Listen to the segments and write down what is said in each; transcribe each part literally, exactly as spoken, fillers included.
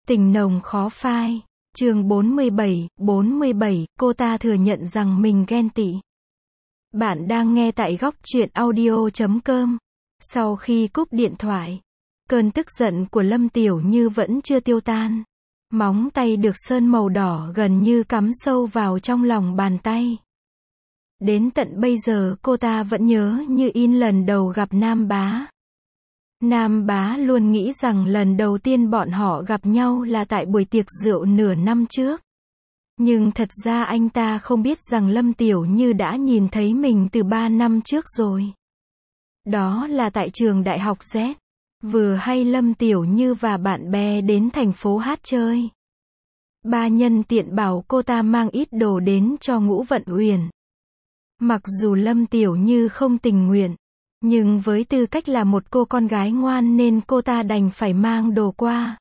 Tình nồng khó phai. Chương bốn mươi bảy, bốn mươi bảy, cô ta thừa nhận rằng mình ghen tị. Bạn đang nghe tại góc truyện audio chấm com. Sau khi cúp điện thoại, cơn tức giận của Lâm Tiểu Như vẫn chưa tiêu tan. Móng tay được sơn màu đỏ gần như cắm sâu vào trong lòng bàn tay. Đến tận bây giờ cô ta vẫn nhớ như in lần đầu gặp Nam Bá. Nam Bá luôn nghĩ rằng lần đầu tiên bọn họ gặp nhau là tại buổi tiệc rượu nửa năm trước. Nhưng thật ra anh ta không biết rằng Lâm Tiểu Như đã nhìn thấy mình từ ba năm trước rồi. Đó là tại trường đại học Z. Vừa hay Lâm Tiểu Như và bạn bè đến thành phố hát chơi. Ba nhân tiện bảo cô ta mang ít đồ đến cho Ngũ Vận Uyển. Mặc dù Lâm Tiểu Như không tình nguyện, nhưng với tư cách là một cô con gái ngoan nên cô ta đành phải mang đồ qua.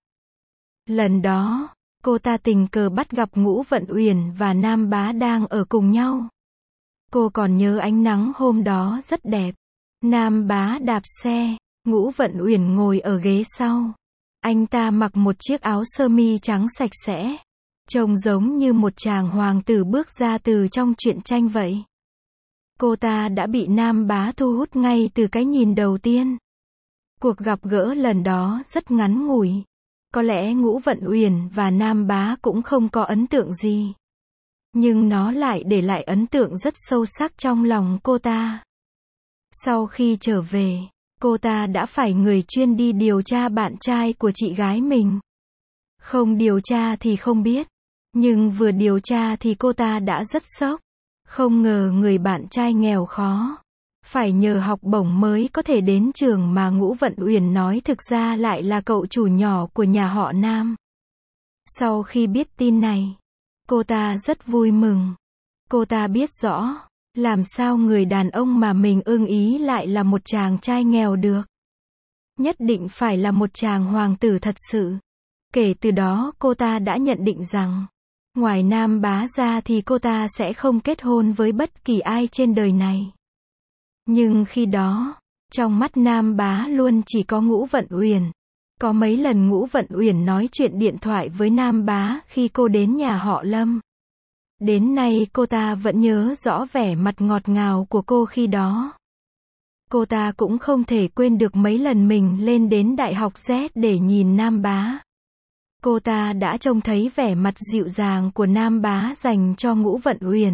Lần đó, cô ta tình cờ bắt gặp Ngũ Vận Uyển và Nam Bá đang ở cùng nhau. Cô còn nhớ ánh nắng hôm đó rất đẹp. Nam Bá đạp xe, Ngũ Vận Uyển ngồi ở ghế sau. Anh ta mặc một chiếc áo sơ mi trắng sạch sẽ, trông giống như một chàng hoàng tử bước ra từ trong truyện tranh vậy. Cô ta đã bị Nam Bá thu hút ngay từ cái nhìn đầu tiên. Cuộc gặp gỡ lần đó rất ngắn ngủi. Có lẽ Ngũ Vận Uyển và Nam Bá cũng không có ấn tượng gì. Nhưng nó lại để lại ấn tượng rất sâu sắc trong lòng cô ta. Sau khi trở về, cô ta đã phải người chuyên đi điều tra bạn trai của chị gái mình. Không điều tra thì không biết. Nhưng vừa điều tra thì cô ta đã rất sốc. Không ngờ người bạn trai nghèo khó, phải nhờ học bổng mới có thể đến trường mà Ngũ Vận Uyển nói thực ra lại là cậu chủ nhỏ của nhà họ Nam. Sau khi biết tin này, cô ta rất vui mừng. Cô ta biết rõ, làm sao người đàn ông mà mình ưng ý lại là một chàng trai nghèo được. Nhất định phải là một chàng hoàng tử thật sự. Kể từ đó cô ta đã nhận định rằng, ngoài Nam Bá ra thì cô ta sẽ không kết hôn với bất kỳ ai trên đời này. Nhưng khi đó, trong mắt Nam Bá luôn chỉ có Ngũ Vận Uyển. Có mấy lần Ngũ Vận Uyển nói chuyện điện thoại với Nam Bá khi cô đến nhà họ Lâm. Đến nay cô ta vẫn nhớ rõ vẻ mặt ngọt ngào của cô khi đó. Cô ta cũng không thể quên được mấy lần mình lên đến Đại học Z để nhìn Nam Bá. Cô ta đã trông thấy vẻ mặt dịu dàng của Nam Bá dành cho Ngũ Vận Uyển.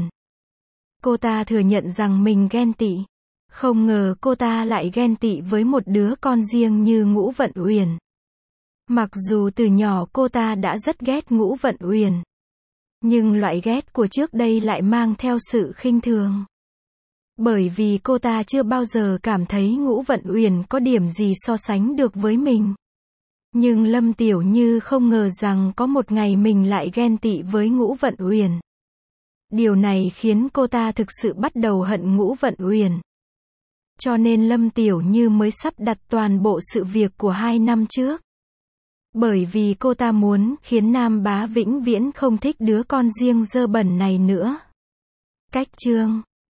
Cô ta thừa nhận rằng mình ghen tị. Không ngờ cô ta lại ghen tị với một đứa con riêng như Ngũ Vận Uyển. Mặc dù từ nhỏ cô ta đã rất ghét Ngũ Vận Uyển. Nhưng loại ghét của trước đây lại mang theo sự khinh thường. Bởi vì cô ta chưa bao giờ cảm thấy Ngũ Vận Uyển có điểm gì so sánh được với mình. Nhưng Lâm Tiểu Như không ngờ rằng có một ngày mình lại ghen tị với Ngũ Vận Uyển. Điều này khiến cô ta thực sự bắt đầu hận Ngũ Vận Uyển. Cho nên Lâm Tiểu Như mới sắp đặt toàn bộ sự việc của hai năm trước. Bởi vì cô ta muốn khiến Nam Bá vĩnh viễn không thích đứa con riêng dơ bẩn này nữa. Cách chương